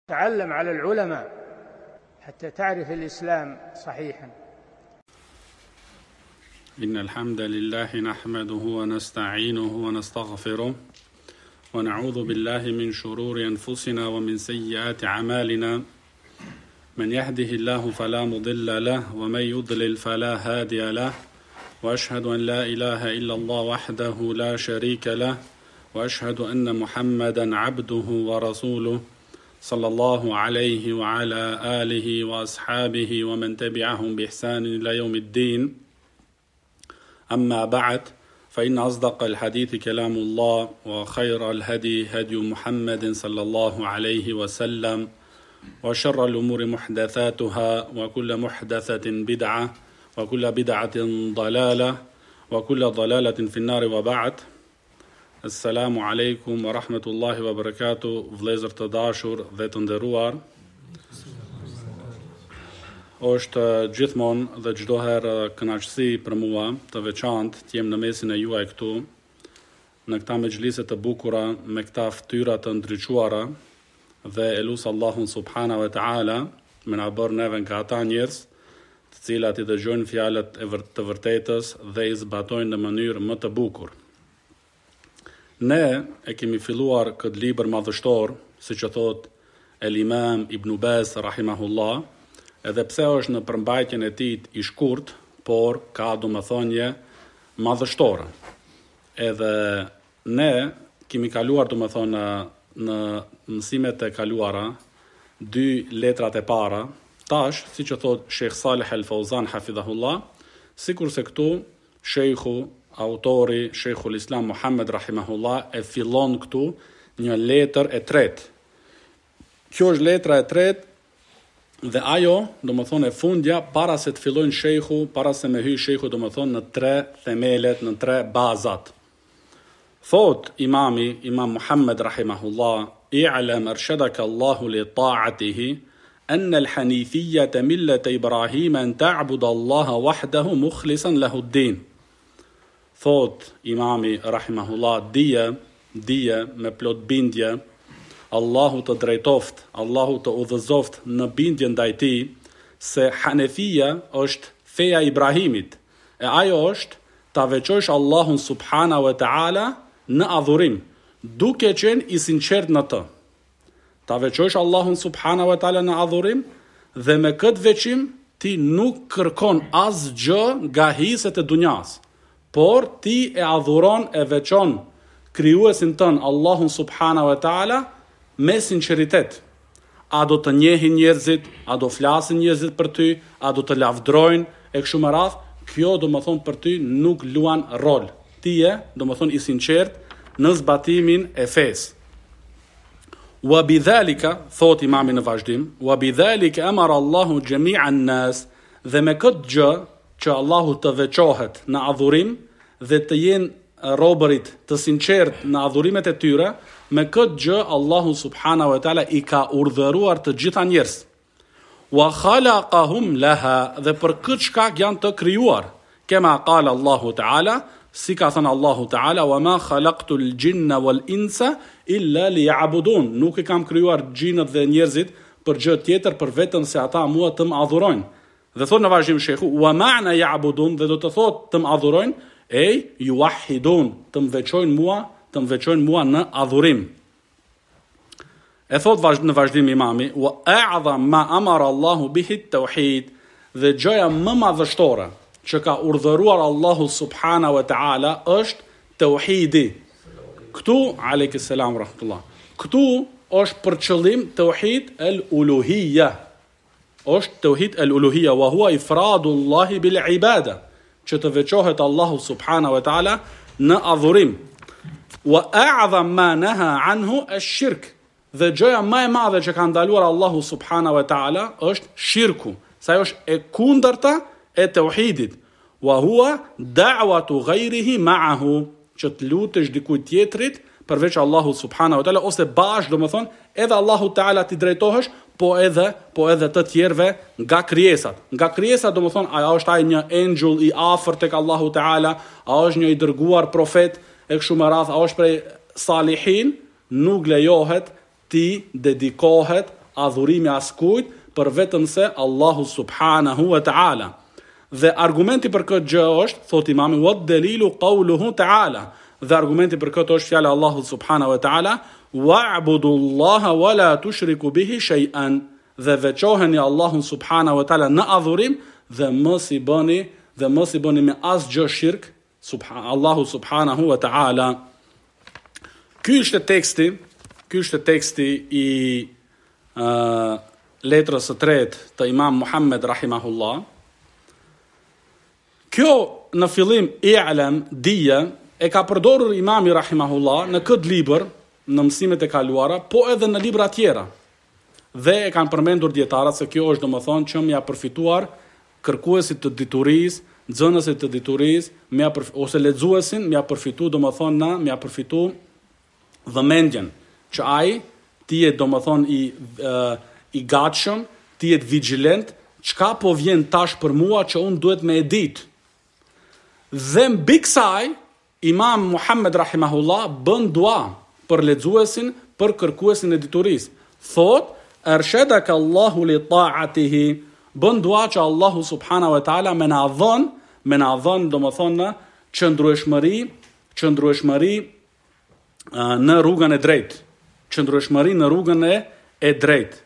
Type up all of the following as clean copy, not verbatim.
تعلم على العلماء حتى تعرف الإسلام صحيحا. إن الحمد لله نحمده ونستعينه ونستغفره ونعوذ بالله من شرور أنفسنا ومن سيئات أعمالنا. من يهده الله فلا مضل له ومن يضلل فلا هادي له، وأشهد أن لا إله إلا الله وحده لا شريك له، وأشهد أن محمدا عبده ورسوله صلى الله عليه وعلى آله وأصحابه ومن تبعهم بإحسان إلى يوم الدين. أما بعد، فإن أصدق الحديث كلام الله، وخير الهدي هدي محمد صلى الله عليه وسلم، وشر الأمور محدثاتها، وكل محدثة بدعة، وكل بدعة ضلالة، وكل ضلالة في النار. وبعد. Assalamu alaikum wa rahmetullahi wa barakatuh, vëllezër të dashur dhe të nderuar. Është gjithmonë dhe çdo herë kënaqësi për mua të veçantë të jem në mesin e juaj këtu, në këta mexhlise të bukura, me këta fytyra të ndriçuara, dhe elus Allahun subhanahu wa taala me na bërë neve nga ata njerëz të cilat i dëgjojnë fjalët e të vërtetës dhe i zbatojnë në mënyrë më të bukur. Ne e kemi filluar këtë libër madhështor, siç e thot el Imam Ibn Baz rahimahullah, edhe pse është në përmbajtjen e tij i shkurt, por ka domethënie madhështore. Edhe ne kemi kaluar domethënë në mësimet e kaluara 2 letrat e para. Tash, siç e thot Sheikh Saleh Al Fawzan hafidhahullah, sikurse këtu shejhu autori Sheikhul Islam Muhammed rahimahullah e fillon këtu një letër e tretë. Kjo është letra e tretë dhe ajo, domethënë e fundja, para se të fillojnë shejhu, para se me hyj shejhu, domethënë në 3 themelet, në 3 bazat. Thot Imam Muhammed rahimahullah: "I'lam arshadaka Allahu li ta'atihi an al-hanifiyya millat Ibrahim an ta'budu Allaha wahdahu mukhlishan lahu ad-din." Thot Imami rahimahullah: dije me plot bindje, Allahu të drejtoft, Allahu të udhëzoft në bindje ndaj tij, se Hanefia është feja e Ibrahimit, e ajo është ta veçosh Allahun subhanahu wa taala në adhurim, duke qenë i sinqert në të. Ta veçosh Allahun subhanahu wa taala në adhurim, dhe me këtë veçim ti nuk kërkon asgjë nga hiset e dunjas, por ti e adhuron, e veçon krijuesin tën Allahun subhanahu wa taala me sinqeritet. A do të njehin njerëzit, a do flasin njerëzit për ty, a do të lavdrojnë e kështu me radhë, kjo do më thonë për ty nuk luan rol. Ti je, do më thonë, i sinqert në zbatimin e fesë. Wa bidhalika, thot Imami në vazhdim, wa bidhalika amara Allahu jami'an nas, dhe me këtë gjë që Allahu të veçohet në adhurim dhe të jenë robërit të sinqert në adhurimet e tyre, me këtë gjë Allahu subhanahu wa taala i ka urdhëruar të gjitha njerëz. Wa khalaqahum laha, dhe për këtë shkak janë të krijuar. Kema qala Allahu taala, si ka thënë Allahu taala: "Wa ma khalaqtul jinna wal insa illa liya'budun." Nuk i kam krijuar xhinët dhe njerëzit për gjë tjetër për vetëm se ata mua të më adhurojnë. Dhe thot në vazhdim shehu: "Wa ma'na ya'budun", dhe do të thot të më adhurojnë, yuwahhidun, të më veçojnë mua në adhurim. E thot në vazhdim Imami: "Wa a'zam ma amara Allahu bihi at-tauhid", dhe gjëja më madhështore që ka urdhëruar Allahu subhanahu wa taala është tauhidi. Këtu alayhi salam rahmatullah. Këtu është për qëllim tauhid al-uluhiyya. Është tauhid al-uluhiyya, wa huwa ifradullahi bil ibada, që të veçohet Allahu subhanahu wa taala në adhurim. Wa a'zam ma naha anhu ash-shirk, dhe gjëja më e madhe që ka ndaluar Allahu subhanahu wa taala është shirku, sa ajo është e kundërta e tauhidit. Wa huwa da'watu ghayrihi ma'ahu, që të lutesh dikujt tjetrit përveç Allahu subhanahu wa taala, ose bash, domethënë edhe Allahu taala ti drejtohesh, po edhe të tjerëve nga krijesat. Nga krijesat domethënë a është ai një angel i afërt tek Allahu taala, a është një i dërguar profet e kështu me radhë, a është prej salihin, nuk lejohet ti dedikohet adhurimi askujt për vetëm se Allahu subhanahu wa ta'ala. Dhe argumenti për këtë gjë është, thot imami, wa dalilu qawluhu ta'ala. Dhe argumenti për këtë është fjala Allahu subhanahu wa ta'ala, wa'budullaha wa la tushriku bihi shay'an. Dhe veçoheni Allahun subhanahu wa ta'ala në adhurim dhe mos i bëni me asgjë shirk Allahu subhanahu wa ta'ala. Ky është teksti i letrës së tretë të Imam Muhammed rahimahullah. Kjo në fillim i'lam dija e ka përdorur Imami rahimahullah në këtë libër, në mësimet e kaluara, po edhe në libra tjera. Dhe e kanë përmendur dietarët se kjo është domethënë që m'ia përfituar kërkuesit të diturisë, nxënësit të diturisë, ose lexuesin m'ia përfitu domethënë m'ia përfitu vëmendjen që ai ti jetë domethënë i gatshëm, ti jetë vigjilent, çka po vjen tash për mua që unë duhet me e ditë. Dhe mbi kësaj, Imam Muhammed rahimahullah bën dua për lexuesin, për kërkuesin e diturisë. Thot, arshadaka Allahu li ta'atihi, bën dua që Allahu subhanahu wa ta'ala me na dhon domethënë qëndrueshmëri në rrugën e drejtë. Qëndrueshmëri në rrugën e drejtë.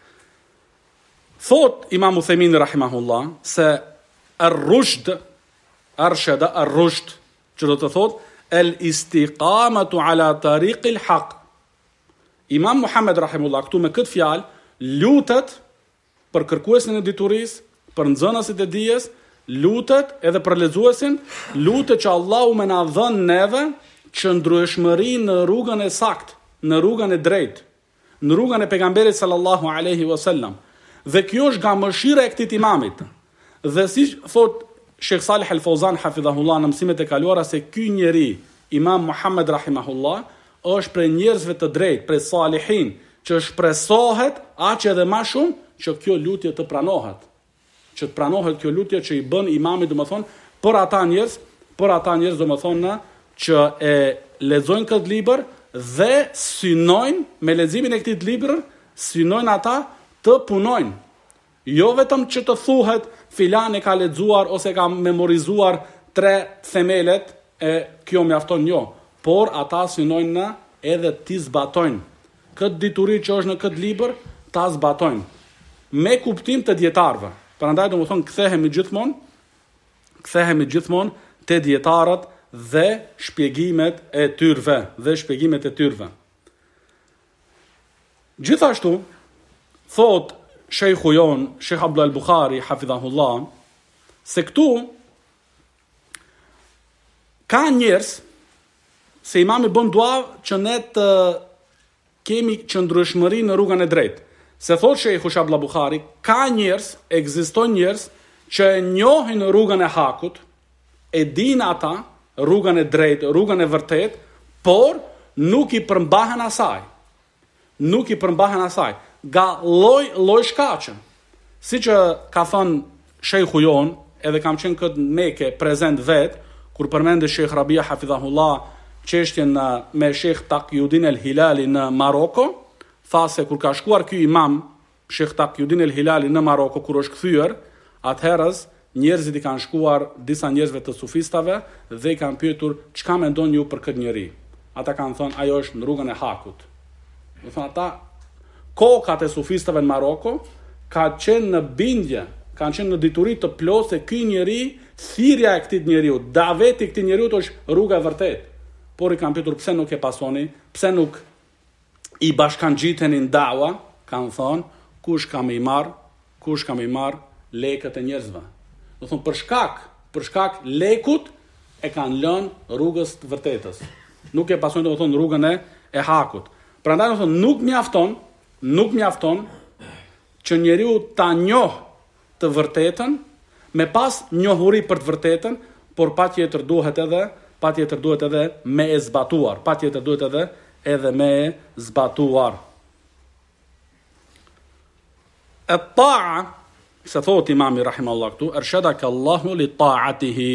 Thot Imam Uthejmini rahimahullah se ar-rushd, arshada ar-rushd, që do të thot el-istiqamatu ala tariqil haq. Imam Muhammed rahimahullah këtu me këtë fjalë lutet për kërkuesin e diturisë, për nxënësit e dijes, lutet edhe për lexuesin, lutet që Allahu më na dhën neve qëndrueshmëri në rrugën e saktë, në rrugën e drejtë, në rrugën e pejgamberit sallallahu alaihi wasallam. Dhe kjo është nga mëshira e këtij imamit. Dhe si thot Sheikh Salih Al-Fawzan hafidhahullah në mësimet e kaluara se ky njeri, Imam Muhammed rahimahullah, është prej njerëzve të drejtë, prej salihin, që shpresohet aq edhe më shumë që kjo lutje të pranohet. Që të pranohet kjo lutje që i bën imamit, domethënë, për ata njerëz domethënë që e lexojnë këtë libër dhe synojnë me leximin e këtij libri, synojnë ata të punojnë. Jo vetëm që të thuhet filan e ka lexuar ose ka memorizuar 3 themelet e kjo mjafton, jo, por ata synojnë edhe ti zbatojnë. Këtë dituri që është në këtë libër, ta zbatojnë. Me kuptim të dietarëve. Prandaj domethënë kthehemi gjithmonë te dietarët dhe shpjegimet e tyre. Gjithashtu thot Sheikhu jon, Sheikh Abdullah al-Bukhari hafidhahullah, se këtu ka njerëz se imami bën dua që ne të kemi qëndrueshmëri në rrugën e drejtë. Se thot Sheikhu Abdullah al-Bukhari, ka njerëz, ekzistojnë njerëz që e njohin rrugën e hakut, e dinë ata rrugën e drejtë, rrugën e vërtetë, por nuk i përmbahen asaj. Ga lloj shkaqe. Siç ka thënë Sheikhu jon, edhe kam qenë këtë Mekë prezent vet, kur përmendë Sheikh Rabia hafidhahullah çështjen me Sheikh Taqiyuddin el-Hilali në Maroko, tha se kur ka shkuar ky imam Sheikh Taqiyuddin el-Hilali në Maroko, kur është kthyer, atëherës njerëzit i kanë shkuar disa njerëzve të sufistave dhe i kanë pyetur çka mendon ju për këtë njerëz. Ata kanë thënë ajo është në rrugën e hakut. Do thonë ata kokat e sufistave në Maroko ka qenë në bindje, kanë qenë në dituri të plotë se ky njeri, thirrja e këtij njeriu, daveti i këtij njeriu është rruga e vërtetë. Por i kanë pyetur pse nuk e pasoni, pse nuk i bashkangjiteni në dawa, kanë thonë kush ka më i marr lekët e njerëzve. Do thonë për shkak lekut e kanë lënë rrugës të vërtetës. Nuk e pasojnë do thonë rrugën e hakut. Prandaj do thonë nuk mjafton që njeriu ta njoh të vërtetën, me pas njohuri për të vërtetën, por patjetër duhet edhe me e zbatuar. Et-ta'a, se thot imami rahimahullah këtu, arshadaka Allahu li ta'atihi.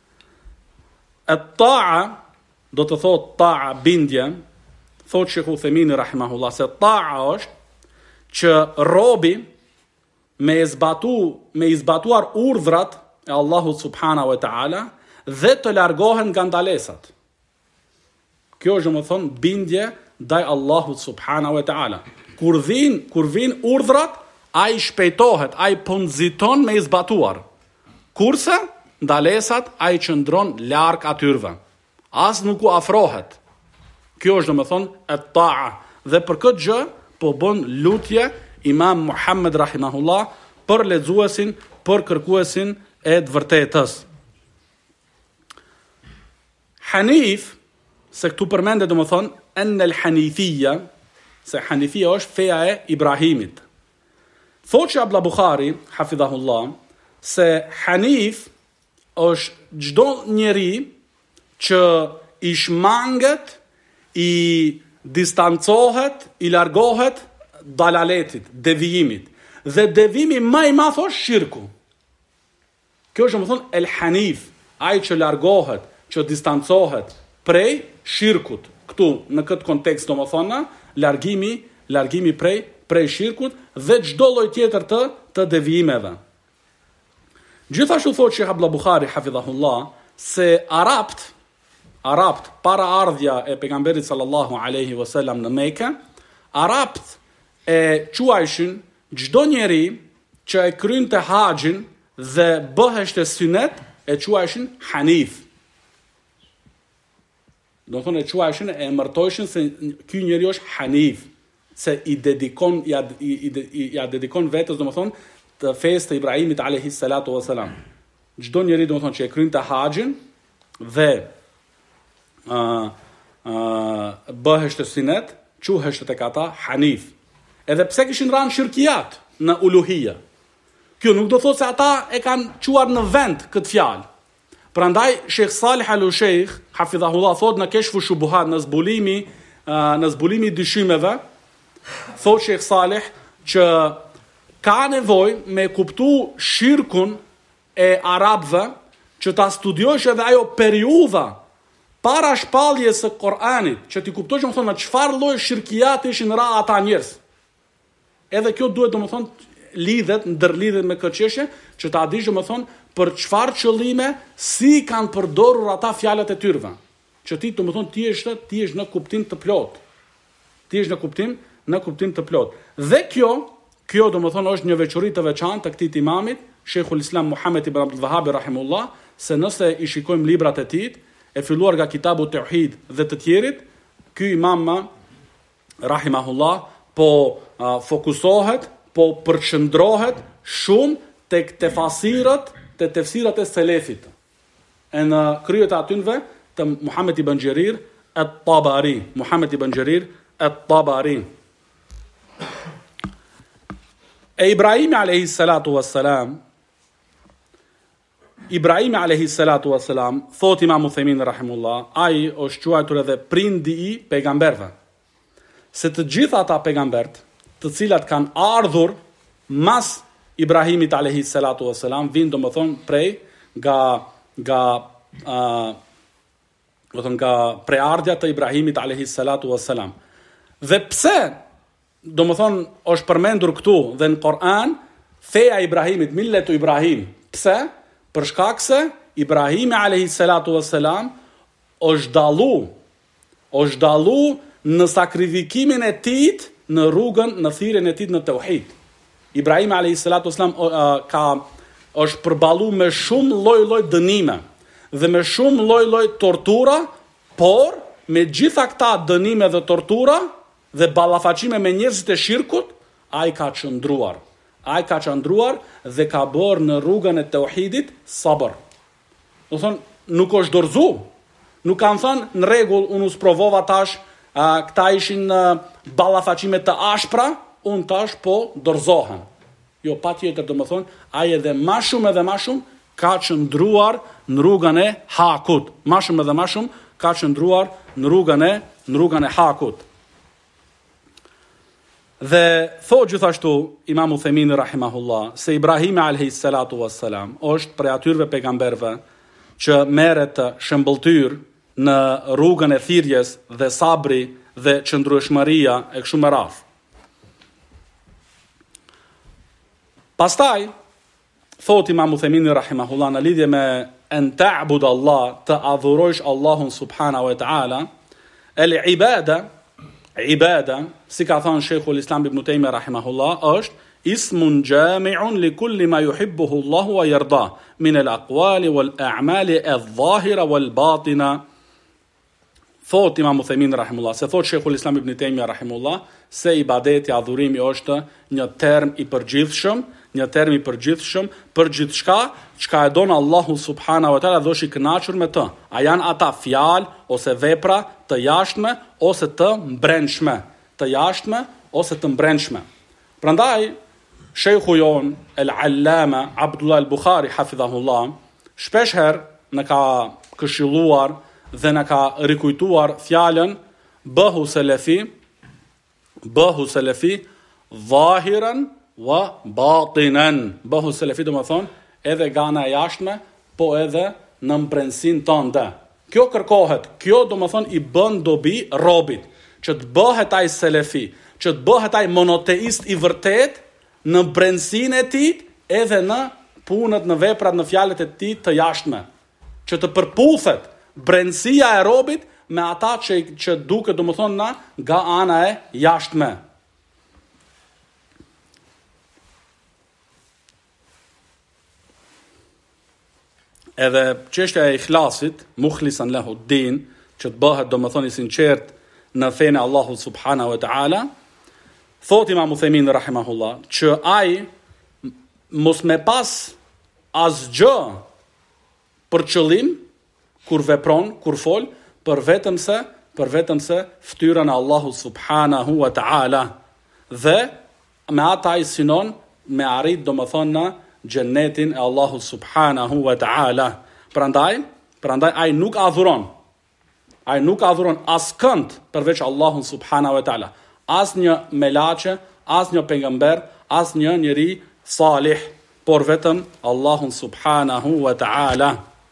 Et-ta'a do të thot ta'a bindje. Thot Sheikh Uthejmini rahimahullah se ta'a është që robi me izbatuar urdhrat e Allahut subhanahu wa ta'ala dhe të largohen nga ndalesat. Kjo është domethënë bindje ndaj Allahut subhanahu wa ta'ala. Kur vin urdhrat, ai shpejtohet, ai po nxiton me izbatuar. Kurse ndalesat ai qëndron larg atyrve. As nuk u afrohet. Kjo është domethënë at-ta'a. Dhe për këtë gjë po bën lutje Imam Muhammed rahimahullah për lexuesin, për kërkuesin e të vërtetës. Hanif, se këtu përmendet domethënë en al-hanifiyya, se hanifia është feja e Ibrahimit. Thotë që Abdullah Bukhari, hafidhahullah, se hanif është çdo njeri që i shmanget, i distancohet, i largohet dalaletit, devijimit. Dhe devijimi më i madh është shirku. Kjo është domethënë el hanif, ai që largohet, që distancohet prej shirkut. Këtu në këtë kontekst domethënë largimi prej shirkut dhe çdo lloj tjetër të devijimeve. Gjithashtu thotë Sheikh Abdullah Bukhari hafidhahullah se Arabt para ardhja e pejgamberit sallallahu alaihi wasallam në Mekë, Arabt e quajshin çdo njeri që e krynte haxhin dhe bëheshte synet, e quajshin hanif. Do thonë e quajshin, e emërtojshin se ky njeri është hanif, se i dedikon vetes domethënë të fesë të Ibrahimit alayhi salatu wasalam. Çdo njeri domethënë që e krynte haxhin dhe bëheshte synet, quheshte tek ata hanif. Edhe pse kishin rënë shirkiat në uluhia. Kjo nuk do thotë se ata e kanë quar në vend këtë fjalë. Prandaj Sheikh Salih al-Sheikh hafidhahullah thot në Keshfu Shubuhat, në zbulimi dyshimeve, thot Sheikh Salih që ka nevojë me kuptu shirkun e arabëve, që ta studiosh edhe ajo periudha para shpalljes së Kur'anit, që ti kuptosh domethënë në çfarë lloj shirkiati ishin ra ata njerëz. Edhe kjo duhet domethënë ndërlidhet me këtë çështje, që ta dish domethënë për çfarë qëllime, si kanë përdorur ata fjalët e tyre. Që ti domethënë ti je në kuptim të plot. Ti je në kuptim të plot. Dhe kjo domethënë është një veçori të veçantë të këtij imamit, Sheikhul Islam Muhammed ibn Abdul Wahhab rahimullah, se nëse i shikojmë librat e tij, e filluar nga Kitabu Tauhid dhe të tjerit, ky imam rahimahullah po fokusohet, po përqendrohet shumë tek tefsirat e selefit. E në kryet e atyve të Muhammed ibn Jarir at-Tabari, E Ibrahimi alayhi salatu wassalam, thot Imam Uthaymin rahimullah, ai është quajtur edhe prindi i pejgamberëve. Se të gjitha ata pejgambert, të cilat kanë ardhur mas Ibrahimit alayhi salatu wassalam, vinë domethënë prej nga preardhja të Ibrahimit alayhi salatu wassalam. Dhe pse domethënë është përmendur këtu dhe në Kur'an feja e Ibrahimit, milletu Ibrahim. Pse? Për shkak se Ibrahimi alayhi salatu wassalam është dallu në sakrifikimin e tij, në rrugën, në thirrjen e tij në tauhid. Ibrahimi alayhi salatu wassalam është përballuar me shumë lloj dënime dhe me shumë lloj tortura, por me gjitha këta dënime dhe tortura dhe ballafaqime me njerëzit e shirkut, ai ka qëndruar dhe ka bërë në rrugën e tauhidit sabër. Do thonë, nuk është dorzu. Nuk kanë thënë në rregull, unë u sprovova tash, këta ishin ballafaqime të ashpra, unë tash po dorzohem. Jo, patjetër domethënë, ai edhe më shumë ka qëndruar në rrugën e hakut. Më shumë ka qëndruar në rrugën e hakut. Dhe thot gjithashtu Imam Uthaymin rahimahullah se Ibrahimi alayhi salatu wassalam është prej atyre pejgamberëve që merret shëmbëltyr në rrugën e thirrjes dhe sabri dhe qëndrueshmëria e kështu me radhë. Pastaj, thot Imam Uthemini rahimahullah në lidhje me en ta'bud Allah, të adhurojsh Allahun subhanahu wa ta'ala, ibada, si ka thënë Sheikhul Islam Ibn Taymiyyah rahimahullah, është ismun jami'un li kulli ma yuhibbuhu Allahu wa yarda min al-aqwali wal a'mali adh-dhahira wal batina. Thot Imam Uthemini rahimahullah, se thot Sheikhul Islam Ibn Taymiyyah rahimahullah, se ibadeti, adhurimi është një term i përgjithshëm, për gjithçka çka e don Allahu subhanahu wa taala dhe është i kënaqur me të. A janë ata fjalë ose vepra të jashtme ose të brendshme. Prandaj Sheikhu jon el-Allama Abdullah al-Bukhari hafidhahullah shpesh herë në ka këshilluar dhe në ka rikujtuar fjalën bëhu selefi zahiran wa batinan. Bëhu selefi do më thonë edhe gana e jashtme, po edhe në mbrendësinë tënde. Kjo kërkohet, kjo do më thonë i bën dobi robit, që të bëhet ai selefi, që të bëhet ai monoteist i vërtet në brendësinë e tij, edhe në punët, në veprat, në fjalët e tij të jashtme, që të përputhet brendësia e robit me ata që duket do më thonë na nga ana e jashtme. Edhe çështja e ikhlasit, mukhlisan lahu din, që të bëhet do më thonë i sinqert në fenë e Allahut subhanahu wa ta'ala, thot Imam Uthemini rahimahullah, që ai mos me pas asgjë për qëllim kur vepron, kur fol, për vetëm se ftyrën e Allahut subhanahu wa ta'ala, dhe me ata i synon me arrit do më thonë në gjennetin e Allahu subhanahu wa ta'ala. Prandaj ai nuk adhuron askënd përveç Allahun subhanahu wa ta'ala. As një melaçe, as një pejgamber, as një njeri salih, por vetëm Allahun subhanahu wa ta'ala.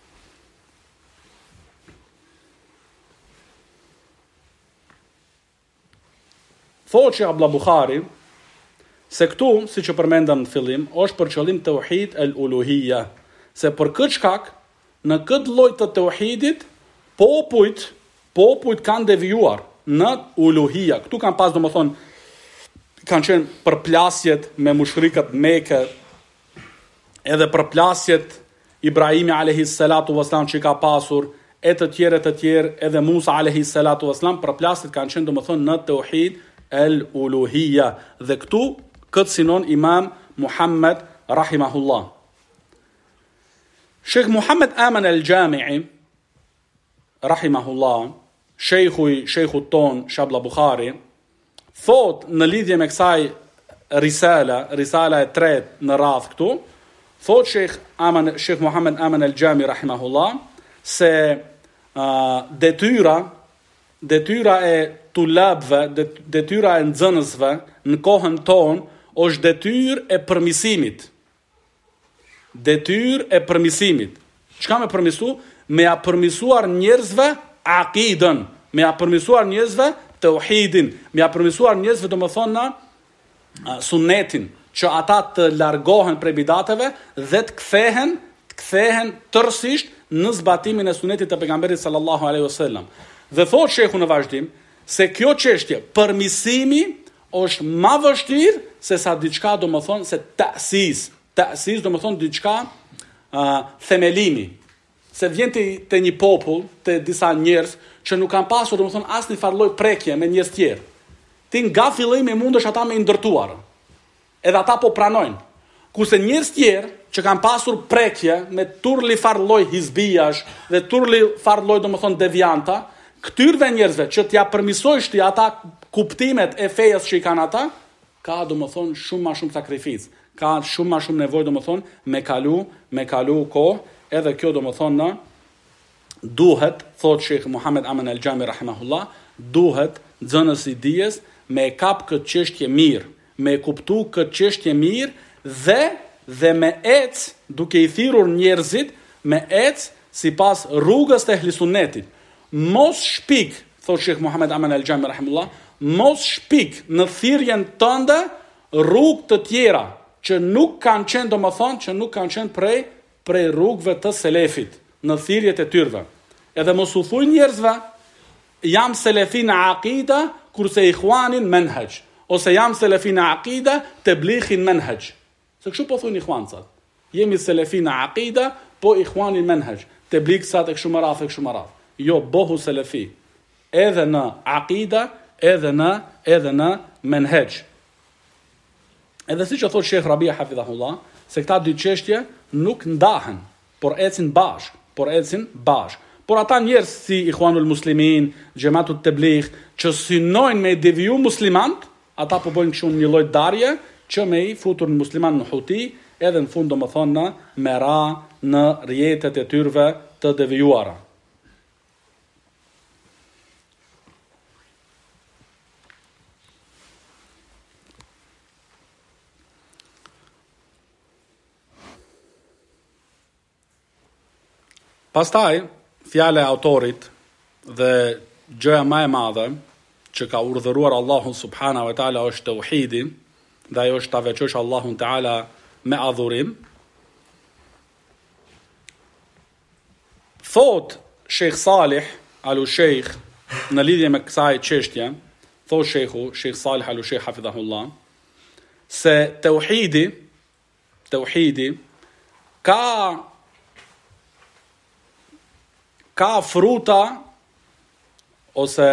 Thotë Abdullah Bukhari se këtu, si që përmendëm në fillim, është për qëllim tauhid el-uluhia, se për këtë shkak, në këtë lloj të tauhidit, popujt kanë devijuar në uluhia. Këtu kanë pas, domethënë, kanë qenë përplasjet me mushrikët Mekë, edhe përplasjet Ibrahimi alayhis salatu wassalam që ka pasur, e të tjerë, edhe Musa alayhis salatu wassalam, përplasjet kanë qenë domethënë në tauhid el-uluhia. Dhe këtu këtë sinon Imam Muhammad rahimahullah. Sheikh Muhammad Aman al-Jami'i rahimahullah, sheikhu ton Abdullah Bukhari, thot në lidhje me kësaj risala e tretë në radhë këtu, thot Sheikh Muhammad Aman al-Jami rahimahullah, se detyra e tulabëve, detyra e nxënësve në kohën tonë është detyrë e përmirësimit. Çka me përmirësu? Me ja përmirësuar njerëzve aqidën, me ja përmirësuar njerëzve tauhidin, me ja përmirësuar njerëzve domethënë sunnetin, që ata të largohen prej bidateve dhe të kthehen tërësisht në zbatimin e sunetit të pejgamberit sallallahu alaihi wasallam. Dhe thotë shehu në vazhdim se kjo çështje përmirësimi është ma vështirë se sa diçka do më thonë se ta'sis do më thonë diçka themelimi. Se vjen të një popull, të disa njerëz që nuk kanë pasur do më thonë asnjë farloj prekje me njerëz tjerë. Ti nga fillimi mundesh ata me ndërtuar. Edhe ata po pranojnë. Kurse njerëz tjerë që kanë pasur prekje me turli farloj hizbijash dhe turli farloj do më thonë devianta, këtyrve njerëzve që t'ja përmisojsh t'i ata kuptimet e fejes që i kanë ata, ka do më thonë shumë ma shumë sakrificë, ka shumë ma shumë nevojë do më thonë me kalu kohë, edhe kjo do më thonë në duhet, thot Sheikh Muhammad Aman al-Jami rahimahullah, duhet nxënës i dijes me kap këtë çështje mirë, me kuptu këtë çështje mirë dhe me ec duke i thirrur njerëzit, me ec sipas rrugës të ehlisunnetit. Mos shpik, thot Sheikh Muhammad Aman al-Jami rahimahullah, mos shpik në thirrjen tënde rrugë të tjera që nuk kanë qenë, do më thonë, që nuk kanë qenë prej rrugëve të selefit, në thirrjet e tyrve. Edhe mos u thuj njerëzve, jam selefi në aqida, kurse Ikhwanin menhaj, ose jam selefi në aqida, tablighin menhaj. Se kështu po thuin Ikhwancat. Jemi selefi në aqida, po Ikhwanin menhaj, tabligsat e kështu më radh. Jo, bohu selefi, edhe në aqida, edhe në menhaj. Edhe si që thot Shekh Rabia Hafidhahullah, se këta dy çështje nuk ndahen, por ecin bashk. Por ata njerëz si Ikhwanul Muslimin, Xhamatut Tabligh, që synojnë me deviju muslimant, ata po bojnë kështu një lloj darje që me i futur në musliman në huti, edhe në fund domethënë në mera në rjetet e tyrve të devijuara. Pastaj, fjala e autorit dhe gjëja më e madhe që ka urdhëruar Allahu subhanahu wa taala është tauhidi, dhe ajo është ta veçosh Allahun taala me adhurim. Thot Sheikh Salih Al-Sheikh në lidhje me kësaj çështje, thot Sheikh Salih Al-Sheikh hafidhahullah, se tauhidi ka fruta ose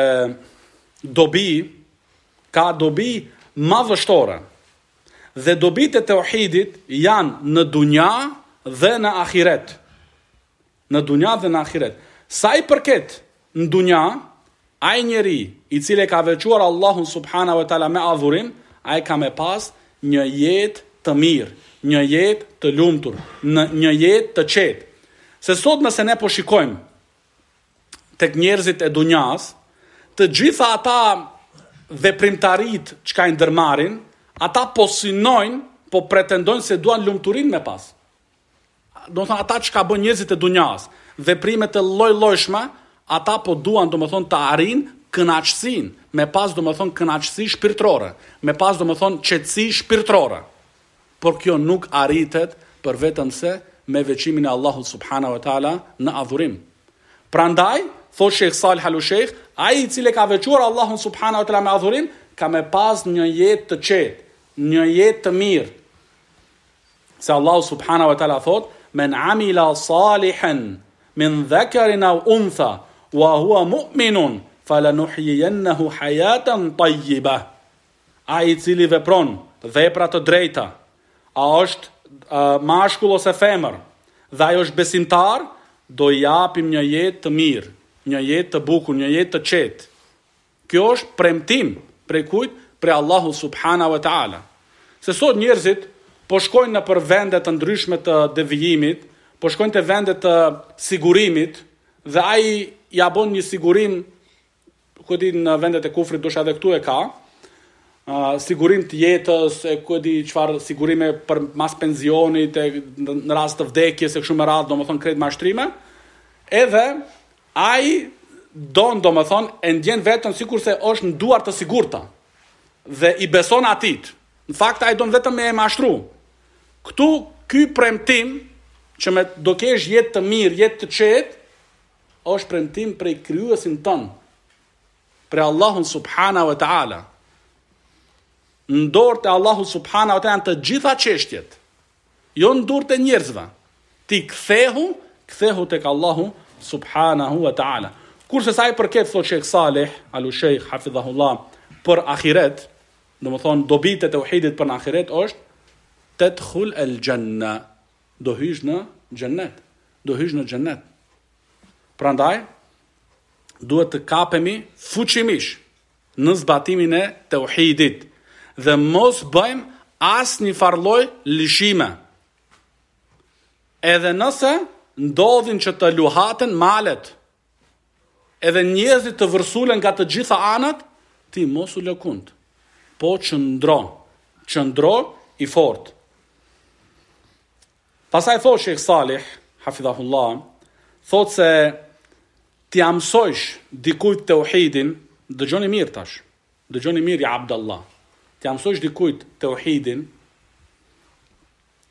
ka dobi madhështore. Dhe dobit e tauhidit janë në dunja dhe në ahiret. Sa i përket në dunja, ai njeri i cili ka veçuar Allahun subhanahu wa taala me adhurim, ai ka me pas një jetë të mirë, një jetë të lumtur, një jetë të qetë. Se sot nëse ne po shikojmë tek njerëzit e dunjas, të gjitha ata veprimtarit që ka ndërmarin, ata po synojnë, po pretendojnë se duan lumturin me pas. Do të thonë ata që ka bën njerëzit e dunjas, veprime të lloj-llojshme, ata po duan domethënë të arrin kënaqësinë, me pas domethënë kënaqësi shpirtërore, me pas domethënë qetësi shpirtërore. Por kjo nuk arritet për vetëm se me veçimin e Allahut subhanahu wa taala në adhurim. Prandaj, thot Sheikh Salih Al-Sheikh, ai i cili ka veçuar Allahun subhanahu wa taala me adhurim, ka me pas një jetë të qetë, një jetë të mirë. Se Allahu subhanahu wa taala thot, men amila salihan min dhakarin aw untha wa huwa mu'minun falanuhyiyannahu hayatan tayyibah. Ai i cili vepron vepra të drejta, a është mashkull ose femër, dhe ai është besimtar, do japim një jetë të mirë, një jetë të bukur, një jetë të qetë. Kjo është premtim prej kujt? Prej Allahu subhanahu wa taala. Se sot njerëzit po shkojnë në për vende të ndryshme të devijimit, po shkojnë të vende të sigurimit, dhe ai ja bën një sigurim, ku di në vendet e kufrit, dosha edhe këtu e ka, sigurim të jetës, ku di çfarë sigurime për mas pensionit, në rast të vdekjes, e kështu me radhë, domethënë krejt mashtrime, edhe ai domethënë e ndjen vetëm sikurse është në duar të sigurta dhe i beson atit. Në fakt ai don vetëm me e mashtru. Këtu ky premtim që me do kesh jetë të mirë, jetë të qetë, është premtim prej krijuesin ton, prej Allahun subhanahu wa taala. Në dorë të Allahu subhanahu wa taala janë të gjitha çështjet, jo në dorë të njerëzve. Ti kthehu tek Allahu subhanahu wa taala. Kurse sa i përket, thot Sheikh Salih Al-Sheikh hafidhahullah, për ahiret, domethënë dobit e tauhidit për ahiret është tadkhul al-janna, do hysh në xhennet. Prandaj duhet të kapemi fuqimisht në zbatimin e tauhidit dhe mos bëjmë asnjë farlloj lishime. Edhe nëse ndodhin që të luhaten malet, edhe njerëzit të vërsulen nga të gjitha anët, ti mos u lëkund, po qëndro i fort. Pastaj thot Sheikh Salih hafidhahullah, thot se ti mësojsh dikujt tauhidin, dëgjoni mirë ja Abdallah, ti mësojsh dikujt tauhidin,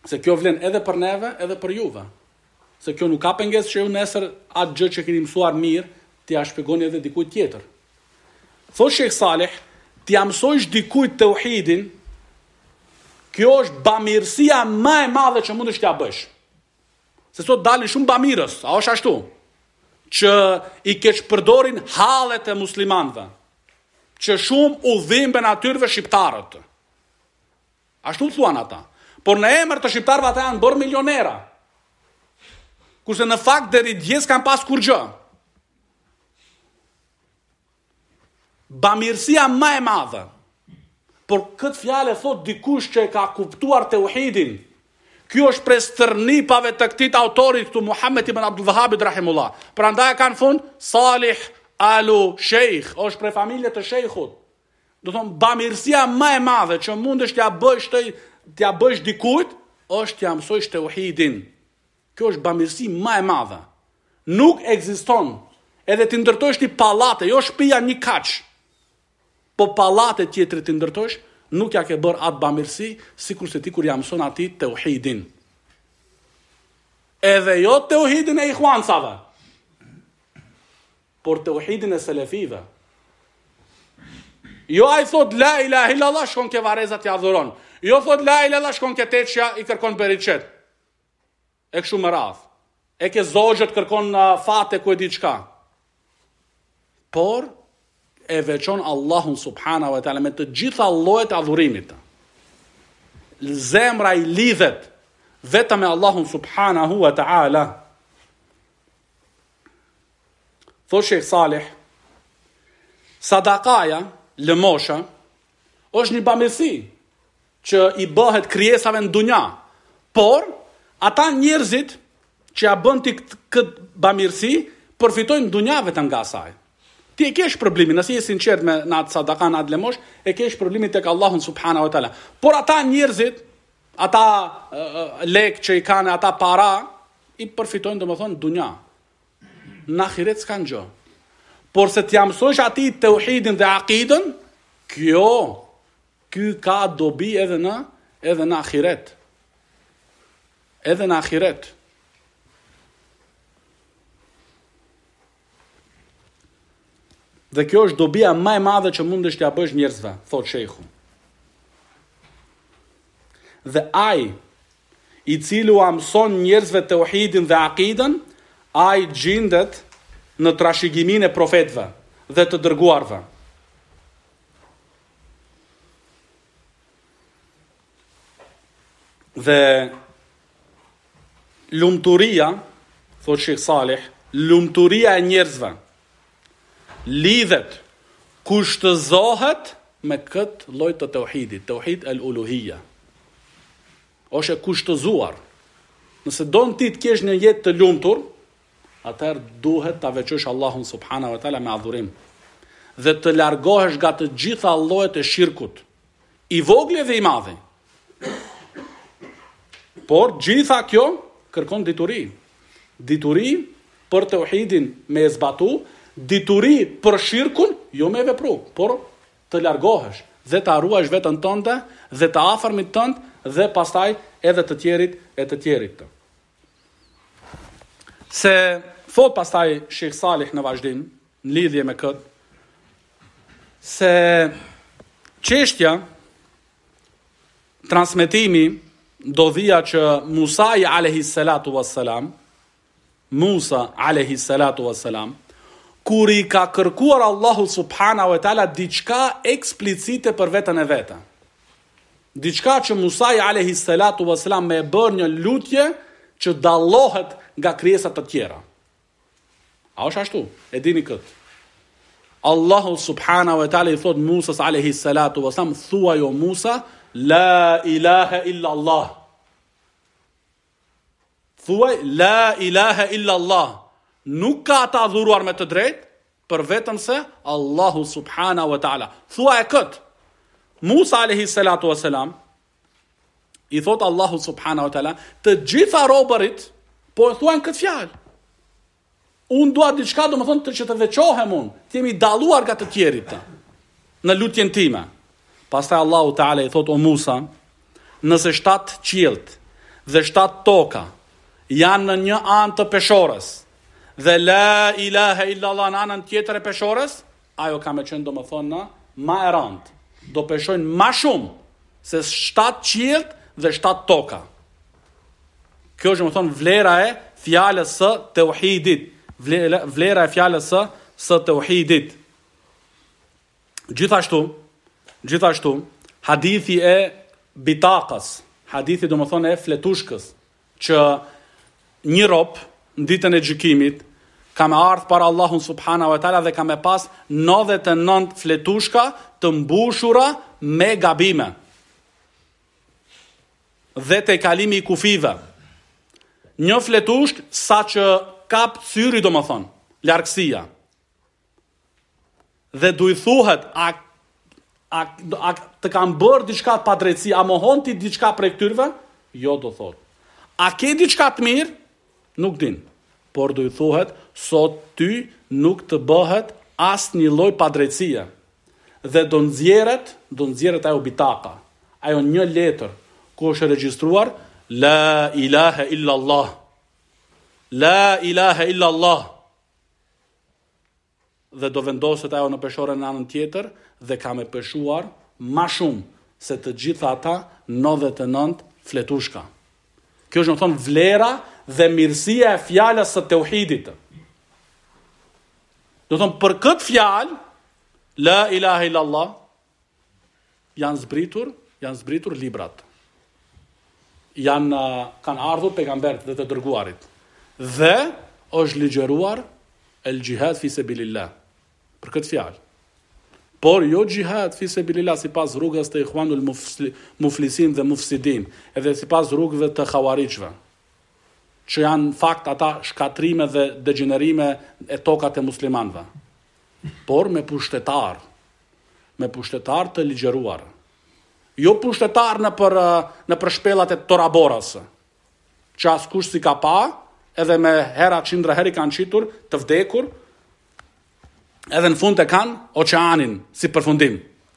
Se kjo vlen edhe për neve, edhe për juve. Se kjo nuk ka pengesë që ju nesër atë gjë që keni mësuar mirë, t'ja shpjegoni edhe dikujt tjetër. Thotë Sheikh Saleh, t'ja mësojsh dikujt tauhidin, kjo është bamirësia më e madhe që mundesh t'ja bësh. Se sot dalin shumë bamirës, a është ashtu? Që i keq përdorin hallet e muslimanëve, që shumë u dhimbën atyrve shqiptarët. Ashtu thuan ata. Por në emër të shqiptarëve ata janë bërë milionera. Kurse në fakt deri djes kanë pas kur gjë. Bamirësia më e madhe. Por këtë fjalë thot dikush që e ka kuptuar tauhidin. Kjo është prej stërnipave të këtij autorit këtu Muhammed ibn Abdul Wahhab rahimullah. Prandaj kanë fund Salih Alu Sheikh, është prej familje të shejkhut. Do thonë bamirësia më e madhe që mundesh t'ja bësh dikujt, është t'ja mësojsh tauhidin. Kjo është bamirësi më e madhe. Nuk ekziston. Edhe ti ndërtojsh një pallate, jo shtëpia një kaç. Po pallate tjetër ti ndërtojsh, nuk ja ke bërë atë bamirësi, sikur se ti kur ja mëson atij tauhidin. Edhe jo tauhidin e ikhwansave, por tauhidin e selefive. Jo ai thot la ilaha illallah, shkon ke varezat i adhuron. Jo thot la ilaha illallah, shkon ke teçja i kërkon beriçet. E kështu më radh. E ke zogjët kërkon fate ku e diçka. Por e veçon Allahun subhanahu wa taala me të gjitha llojet e adhurimit. Zemra i lidhet vetëm me Allahun subhanahu wa taala. Thotë Sheikh Saleh, sadakaja, lëmosha, është një bamirësi që i bëhet krijesave në dunja. Por ata njerëzit që ja bën ti këtë bamirësi, përfitojnë në dunja vetëm nga asaj. Ti e kesh problemin, nëse je sinqert me atë sadaka, në atë lëmosh, e kesh problemin tek Allahun subhanahu wa taala. Por ata njerëzit, ata lek që i kanë, ata para, i përfitojnë domethënë në dunja. Në ahiret s'kan gjë. Por se t'ja mësojsh atij tauhidin dhe akidën, ky ka dobi edhe në ahiret. Edhe në ahiret. Dhe kjo është dobia më e madhe që mundesh t'ja bësh njerëzve, thot shejhu. Dhe ai i cili u mëson njerëzve tauhidin dhe akidën, ai gjendet në trashëgiminë e profetëve dhe të dërguarve. Dhe lumturia, thot Sheikh Saleh, lumturia e njerëzve lidhet, kushtëzohet me këtë lloj të tauhidit, tauhid el-uluhia. Është e kushtëzuar. Nëse don ti të kesh një jetë të lumtur, atëherë duhet ta veçosh Allahun subhanahu wa taala me adhurim dhe të largohesh nga të gjitha llojet e shirkut, i vogël dhe i madh. Por gjitha kjo kërkon dituri. Dituri për tauhidin me e zbatu, dituri për shirkun, jo me vepru, por të largohesh dhe të arruash veten tënde dhe të afërmit tënd dhe pastaj edhe të tjerit e të tjerit. Se thot pastaj Sheikh Salih në vazhdim, në lidhje me këtë, se çështja transmetimi ndodhia që Musa alayhi salatu wassalam, kur i ka kërkuar Allahu subhanahu wa taala diçka eksplicite për veten e vet. Diçka që Musa alayhi salatu wassalam me bën një lutje që dallohet nga krijesat të tjera. A është ashtu? E dini këtë. Allahu subhanahu wa taala i thot Musa alayhi salatu wassalam, thua jo Musa, la ilaha illa Allah. Thuaj la ilaha illa Allah. Nuk ka të adhuruar me të drejt për vetëm se Allahu subhanahu wa taala. Thuaj këtë. Musa alayhi salatu wassalam i thot Allahu subhanahu wa taala, të gjitha robërit po e thuajnë këtë fjalë. Unë dua diçka, domethënë që të veçohem unë, të jemi dalluar nga të tjerit në lutjen time. Pastaj Allahu taala i thot o Musa, nëse 7 qiellt dhe 7 toka janë në një anë të peshorës dhe la ilahe illallah në anën tjetër e peshorës, ajo ka me qenë domethënë ma e rëndë. Do peshojnë ma shumë se 7 qiellt dhe 7 toka. Kjo është domethënë vlera e fjalës së tauhidit, vlera e fjalës së tauhidit. Gjithashtu, hadithi e bitaqës, hadithi domethënë e fletushkës, që një rob në ditën e gjykimit ka me ardhur para Allahun subhanahu wa taala dhe ka me pas 99 fletushka të mbushura me gabime dhe te kalimi i kufive. Një fletushk sa që kap syri domethënë, largësia. Dhe du i thuhet, a të kam bërë diçka të padrejtësi, a mohon ti diçka prej këtyrve? Jo, do thot. A ke diçka të mirë? Nuk din. Por du i thuhet, sot ty nuk të bëhet asë një lloj padrejtësie. Dhe do nxjerret ajo bitaka, ajo një letër, ku është regjistruar, la ilahe illallah. La ilahe illallah. Dhe do vendoset ajo në peshore në anën tjetër dhe ka me peshuar ma shumë se të gjitha ata 99 fletushka. Kjo është në thonë vlera dhe mirësia e fjalës së tauhidit. Do thonë për këtë fjalë, la ilaha illallah, janë zbritur librat. Kanë ardhur pejgamberët dhe të dërguarit. Dhe është ligjëruar el jihad fi sabilillah. Për këtë fjalë. Por jo jihad fi sabilillah sipas rrugës të Ikhwanul Muflisin dhe Mufsidin, edhe sipas rrugëve të Khawarijve, që janë fakt ata shkatrime dhe degenerime e tokat e muslimanëve. Por me pushtetar të ligjëruar. Jo pushtetar në për shpellat e Toraborës, që askush si ka pa, edhe me hera qindra heri kanë qitur të vdekur, edhe në fund e kanë oqeanin si përfundim.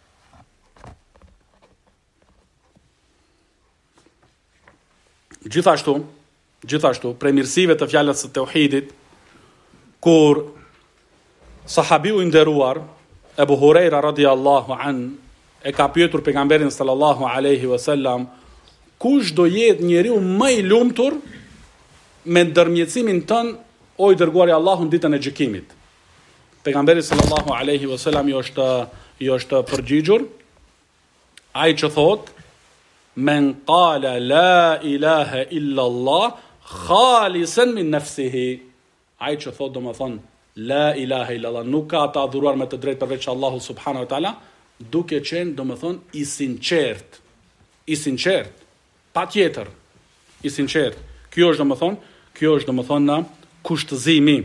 Gjithashtu, prej mirësive të fjalës së tauhidit, kur sahabiu i nderuar Ebu Hurajra radhiyallahu an e ka pyetur pejgamberin sallallahu alaihi wasallam, kush do jetë njeriu më i lumtur me ndërmjetësimin tën, o i dërguari i Allahut ditën e gjykimit. Pejgamberi sallallahu alaihi wasallam i është përgjigjur, ai që thot, men qala la ilaha illa Allah khalisan min nafsihi. Ai që thot domethën la ilaha illa Allah, nuk ka të adhuruar me të drejtë përveç Allahut subhanahu wa taala, duke qenë domethën i sinqert, patjetër, i sinqert. Kjo është domethën kushtëzimi.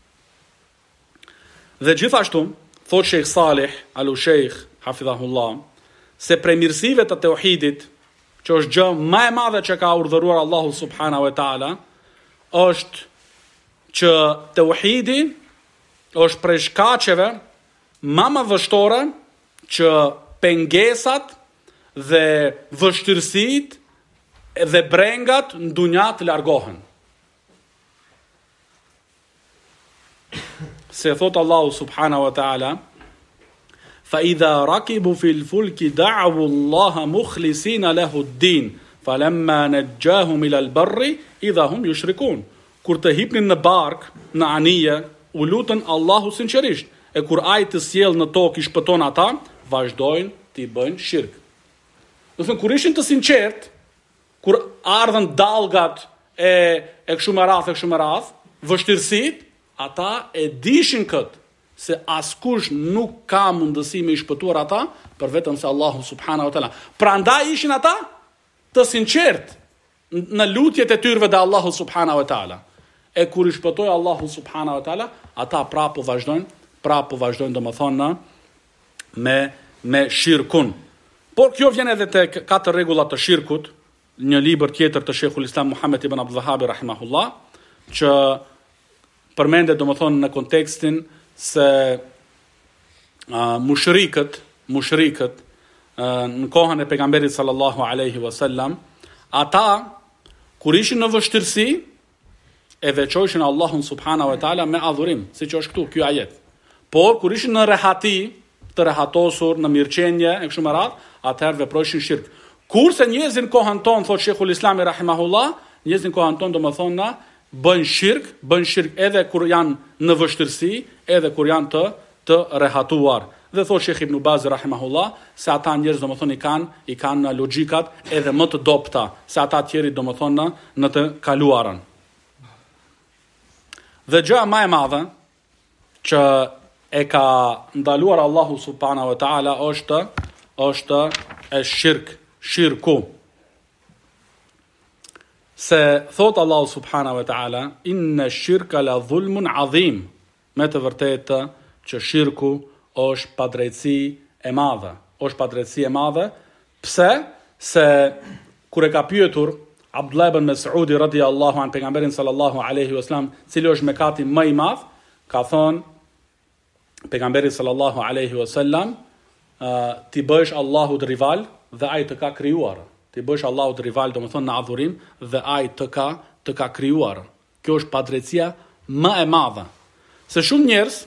Dhe gjithashtu, thot Sheikh Salih Al-Sheikh hafidhahullah, se prej mirësive të tauhidit, që është gjë më e madhe që ka urdhëruar Allahu subhanahu wa taala, është që tauhidi është prej shkaqeve më vështore që pengesat dhe vështirësitë dhe brengat në dunja të largohen. Se thot Allahu subhanahu wa ta'ala, fa idha rakibu fil fulki da'u Allaha mukhlisina lahu ad-din, falamma najjahum ila al-barri idha hum yushrikun. Kur të hipnin në bark, në anije, u lutën Allahu sinqerisht, e kur ai të sjell në tokë i shpëton ata, vazhdojnë të i bëjnë shirk. Do thënë, kur ishin të sinqert, kur ardhen dallgat e kështu me radh, vështirësit, ata e dishin këtë, se askush nuk ka mundësi me i shpëtuar ata, për vetëm se Allahu subhanahu wa taala. Prandaj ishin ata të sinqert në lutjet e tyre dhe Allahu subhanahu wa taala. E kur i shpëtoi Allahu subhanahu wa taala, ata prapë vazhdojnë domethënë me shirkun. Por kjo vjen edhe tek 4 rregulla të shirkut, një libër tjetër të Sheikhul Islam Muhammad ibn Abdul Wahhab rahimahullah, që përmendet domethënë në kontekstin se mushrikët në kohën e pejgamberit sallallahu alaihi wasallam, ata kur ishin në vështirësi, e veçojshin Allahun subhanahu wa taala me adhurim, siç është këtu ky ajet. Por kur ishin në rehati, të rehatosur, në mirëqenie e kështu me radhë, atëherë veprojshin shirk. Kurse njerëzin kohën tonë, thot Sheikhul Islami rahimahullah, njerëzin kohën tonë domethënë na bëjnë shirk edhe kur janë në vështirësi, edhe kur janë të rehatuar. Dhe thot Sheikh Ibn Baz rahimahullah se ata njerëz domethënë i kanë logjikat edhe më të dobta se ata të tjerë domethënë në të kaluarën. Dhe gjëja më e madhe që e ka ndaluar Allahu subhanahu wa taala është e shirku. Se thot Allahu subhanahu wa taala inna shirka la dhulmun adhim, me të vërtetë që shirku është padrejtësi e madhe. Është padrejtësi e madhe. Pse? Se kur e ka pyetur Abdullah ibn Mas'udi radhiyallahu an pejgamberin sallallahu alaihi wasallam, cili është mëkati më i madh, ka thonë pejgamberi sallallahu alaihi wasallam, ti bësh Allahut rival dhe ai të ka krijuar. Ti bësh Allahut rival, domethënë në adhurim, dhe ai të ka krijuar. Kjo është padrejtësia më e madhe. Se shumë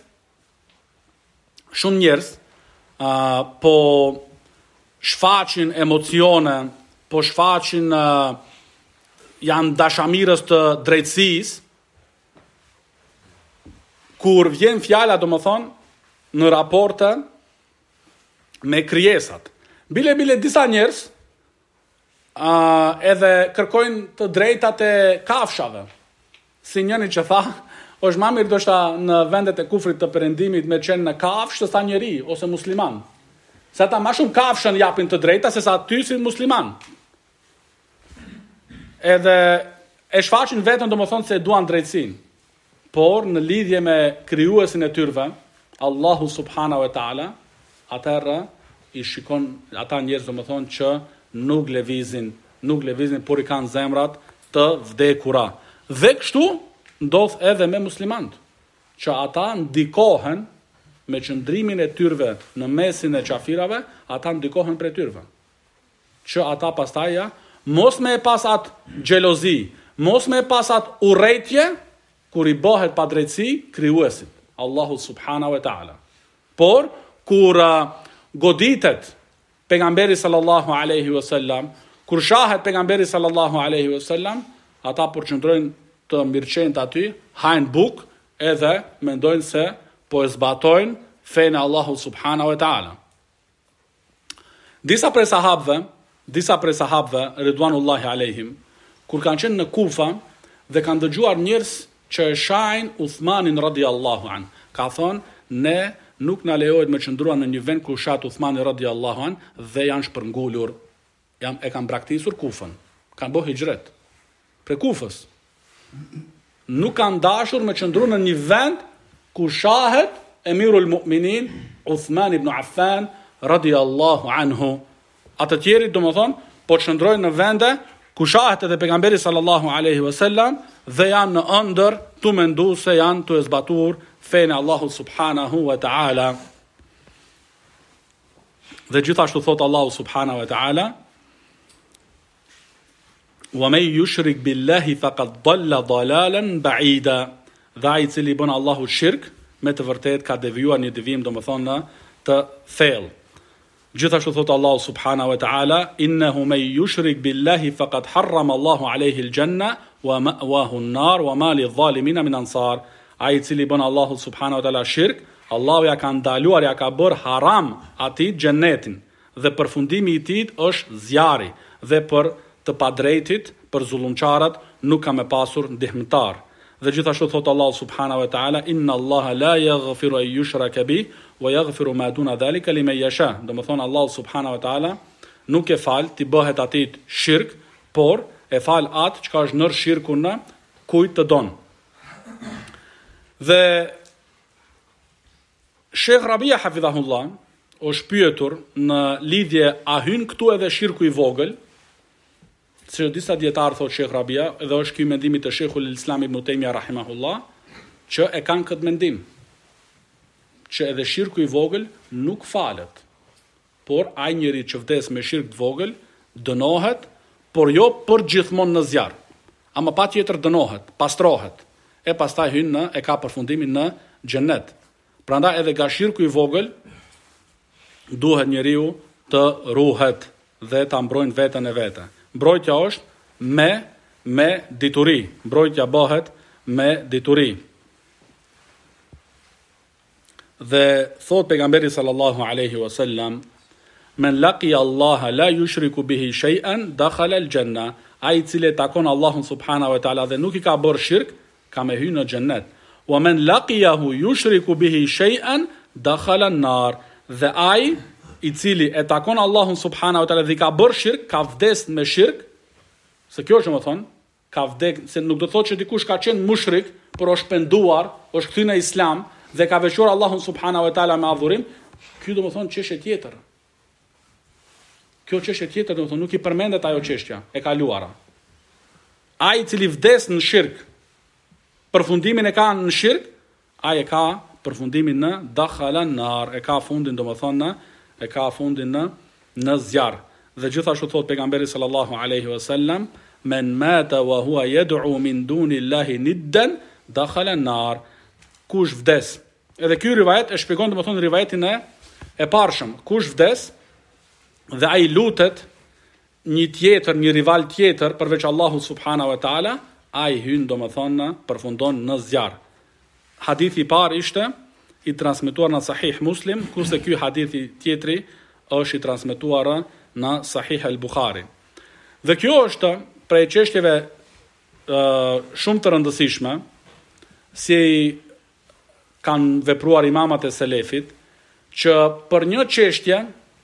njerëz po shfaqin emocione, po shfaqin janë dashamirës të drejtësisë, kur vjen fjala domethënë në raporte me krijesat. Bile disa njerëz edhe kërkojnë të drejtat e kafshave. Si njëri që tha, është më mirë ndoshta në vendet e kufrit të perëndimit me qenë në kafshë se sa njeri ose musliman. Se ata më shumë kafshën japin të drejta se sa ty si musliman. Edhe e shfaqin veten domethënë se duan drejtësinë. Por në lidhje me krijuesin e tyre, Allahu subhanahu wa taala, atëherë i shikon ata njerëz domethënë që nuk lëvizin, por i kanë zemrat të vdekura. Dhe kështu ndodh edhe me muslimanët, që ata ndikohen me qëndrimin e tyre në mesin e qafirave, ata ndikohen prej tyre. Që ata pastaja mos me e pas atë xhelozi, mos me e pas atë urrëtie kur i bëhet padrejtësi krijuesit, Allahu subhanahu wa taala. Por kur goditet pejgamberi sallallahu alaihi wasallam, kur shahet pejgamberi sallallahu alaihi wasallam, ata përqendrojnë të mirëqenjt aty, hajnë buk edhe mendojnë se po e zbatojnë fenë Allahu subhanahu wa taala. Disa prej sahabëve ridwanullahi alehim, kur kanë qenë në Kufa dhe kanë dëgjuar njerëz që e shajnë Uthmanin radhiyallahu an, ka thonë, ne nuk na lejohet me qëndrua në një vend ku shat Uthmani radhiyallahu an dhe janë shpërngulur, e kanë braktisur Kufën, kanë bërë hijret prej Kufës. Nuk kanë dashur me qëndru në një vend ku shahet Emirul Mu'minin Uthman ibn Affan radhiyallahu anhu. Atë tjerë domethënë po qëndrojnë në vende ku shahet edhe pejgamberi sallallahu alaihi wasallam dhe janë në ëndër tu mendu se janë tu zbatuar fenë Allahu subhanahu wa ta'ala. Dhe gjithashtu thot Allahu subhanahu wa ta'ala, wa man yushrik billahi faqad dalla dalalan ba'ida. Dhe ai i cili bën Allahu shirk, me të vërtet ka devijuar një devijim domethënë të thellë. Gjithashtu thot Allahu subhanahu wa ta'ala, innahu man yushrik billahi faqad harrama Allahu alayhi al-janna wa ma'wahu an-nar wa ma lidh-dhalimin min ansar. Ai i cili bën Allahu subhanahu wa ta'ala shirk, Allahu ja ka ndaluar, ja ka bërë haram atij xhenetin dhe përfundimi i tij është zjarri dhe për të padrejtit, për zullumçarët nuk ka me pasur ndihmëtar. Dhe gjithashtu thot Allahu subhanahu wa ta'ala, inna Allaha la yaghfiru an yushraka bih wa yaghfiru ma duna dhalika liman yasha. Domethënë Allahu subhanahu wa ta'ala nuk e fal ti bëhet atit shirk, por e fal atë çka është nër shirkun në kujt të don. Dhe Sheikh Rabia hafidhahullah është pyetur në lidhje a hyn këtu edhe shirku i vogël, se disa dietar thot Sheikh Rabia, edhe është ky mendimi të Sheikhul Islam Ibn Taymija rahimahullah, që e kanë këtë mendim, që edhe shirku i vogël nuk falet, por ai njeri që vdes me shirk të vogël dënohet, por jo për gjithmonë në zjarr. ama pa tjetër dënohet, pastrohet, e pastaj hyn në, e ka përfundimin në xhennet. Prandaj edhe nga shirku i vogël duhet njeriu të ruhet dhe ta mbrojnë veten e vet. Mbrojtja është me dituri. Mbrojtja bëhet me dituri. Dhe thot pejgamberi sallallahu alaihi wasallam, men laqiya Allah la yushriku bihi shay'an dakhala al-janna, ai i cili takon Allahun subhanahu wa taala dhe nuk i ka bërë shirk, ka me hyrë në xhennet. Wa man laqiyahu yushriku bihi shay'an dakhala an-nar, dhe ai i cili e takon Allahun subhanahu wa taala dhe i ka bërë shirk, ka vdes me shirk. Se kjo është, më thon, ka vdek, se nuk do të thotë që dikush ka qenë mushrik, por është penduar, është kthyer në islam dhe ka veçuar Allahun subhanahu wa taala me adhurim. Ky do të thonë çështje tjetër. Kjo çështje tjetër, do të thonë, nuk i përmendet ajo çështja e kaluara. Ai i cili vdes në shirk, përfundimin e ka në shirk, ai e ka përfundimin në dakhala nar, e ka fundin, domethënë, e ka fundin në zjarr. Dhe gjithashtu thot pejgamberi sallallahu alaihi wasallam, men mata wa huwa yad'u min dunillahi niddan dakhala nar. Kush vdes. Edhe ky rivajet e shpjegon domethënë rivajetin e parshëm. Kush vdes dhe ai lutet një rival tjetër përveç Allahut subhanahu wa taala, ai hyn domethënë përfundon në zjarr. Hadithi i parë ishte i transmetuar në Sahih Muslim, kurse ky hadithi tjetri është i transmetuar në Sahih al-Bukhari. Dhe kjo është prej çështjeve shumë të rëndësishme, si kanë vepruar imamat e selefit, që për një çështje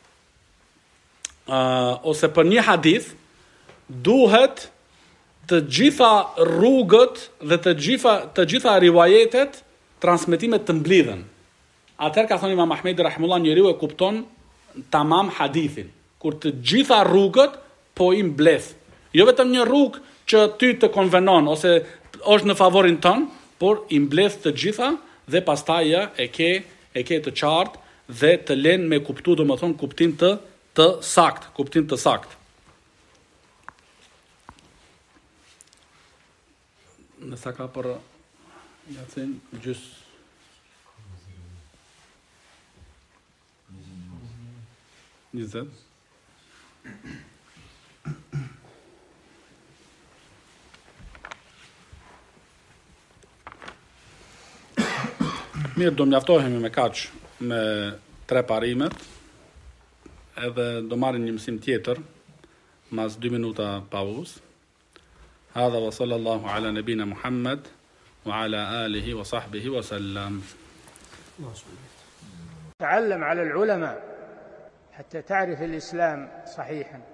ose për një hadith duhet të gjitha rrugët dhe të gjitha rivajetet transmetimet të mblidhen. Atëherë ka thënë Imam Ahmedi rahimullah, njeriu e kupton tamam hadithin, kur të gjitha rrugët po i mbledh. Jo vetëm një rrugë që ty të konvenon ose është në favorin tën, por i mbledh të gjitha dhe pastaj e ke të qartë dhe të lën me kuptu, domethënë kuptim të sakt. Nësa ka për Jacin gjys 20. Mirë, do mjaftohemi me kaq me 3 parimet, edhe do marrim një mësim tjetër mas 2 minuta pauzë. Hadha wa sallallahu ala nabina Muhammad wa ala alihi wa sahbihi wa sallam. تعلم على العلماء حتى تعرف الإسلام صحيحا.